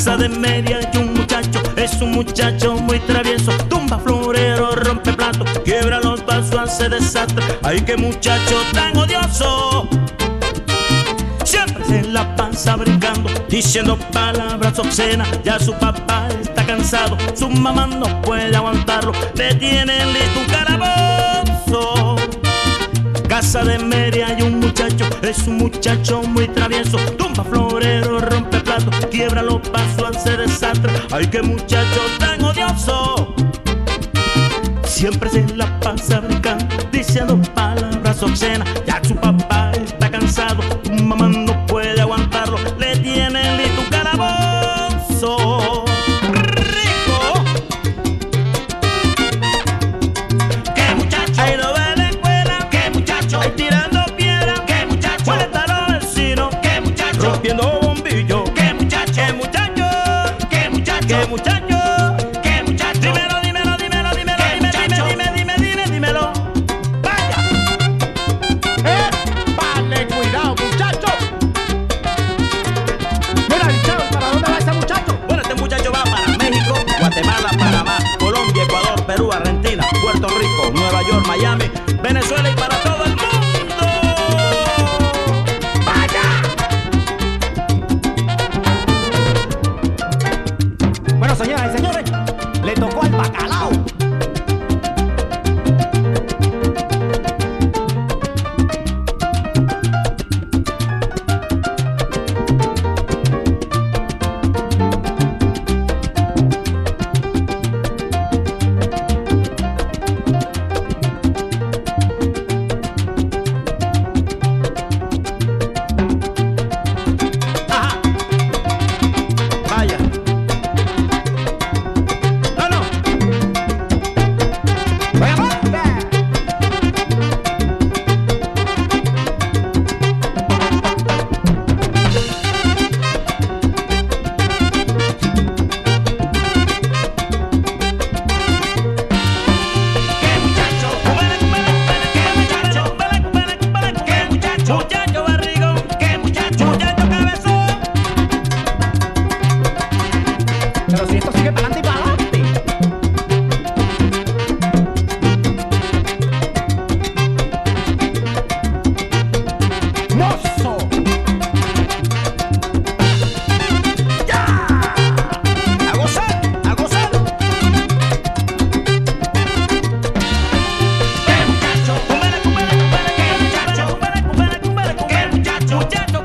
Casa de media y un muchacho, es un muchacho muy travieso. Tumba florero, rompe plato, quiebra los vasos, hace desastre. Ay, qué muchacho tan odioso. Siempre se la pasa brincando, diciendo palabras obscenas. Ya su papá está cansado, su mamá no puede aguantarlo. Le tienen listo un calabozo. Casa de media y un muchacho, es un muchacho muy travieso. Tumba florero, rompe plato, quiebra los vasos, hace desastre. Ay, qué muchacho tan odioso. Siempre se la pasa brincando, diciendo palabras obscenas. Ya su papá está cansado, su mamá no puede aguantarlo. Le tienen listo un calabozo. ¡Rico! ¡Qué muchacho! Ahí no va a la escuela. ¡Qué muchacho! Ahí tirando piedra. ¡Qué muchacho! Molesta a los vecinos. ¡Qué muchacho! Rompiendo bombillos. ¡Qué muchacho! ¡Qué muchacho! ¡Qué muchacho! ¡Qué muchacho! ¡Qué muchacho! Dímelo, dímelo, dímelo, dímelo, dímelo. ¡Vaya! ¡Vale, cuidado, muchacho! Mira, Chavo, ¿para dónde va ese muchacho? Bueno, este muchacho va para México, Guatemala, Panamá, Colombia, Ecuador, Perú, Argentina, Puerto Rico, Nueva York, Miami, Venezuela y para todo el mundo. ¡Vaya! Bueno, señoras y señores, le tocó al bacalao. Ajá. Vaya. No, no. ¡Qué muchacho! ¡Qué muchacho! ¡Qué muchacho! ¡Muchacho barrigón! ¡Qué muchacho! ¡Muchacho cabezón! Pero si esto sigue para adelante y para adelante. ¡Mozo! ¡Ya! ¡A gozar! ¡A gozar! ¡Qué muchacho! ¡Qué muchacho! ¡Qué muchacho! ¡Qué muchacho! ¡Muchacho